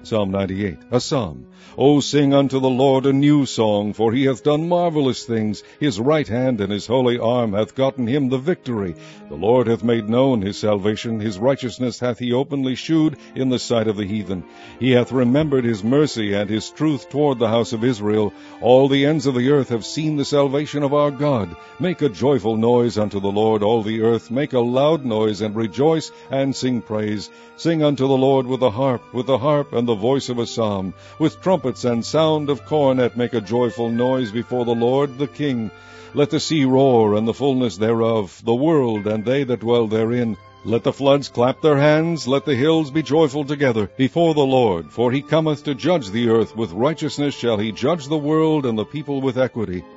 Psalm 98, a psalm. O sing unto the Lord a new song, for he hath done marvelous things. His right hand and his holy arm hath gotten him the victory. The Lord hath made known his salvation. His righteousness hath he openly shewed in the sight of the heathen. He hath remembered his mercy and his truth toward the house of Israel. All the ends of the earth have seen the salvation of our God. Make a joyful noise unto the Lord, all the earth. Make a loud noise, and rejoice, and sing praise. Sing unto the Lord with the harp and the voice of a psalm. With trumpets and sound of cornet make a joyful noise before the Lord the King. Let the sea roar, and the fullness thereof, the world and they that dwell therein. Let the floods clap their hands, let the hills be joyful together before the Lord. For he cometh to judge the earth. With righteousness shall he judge the world, and the people with equity.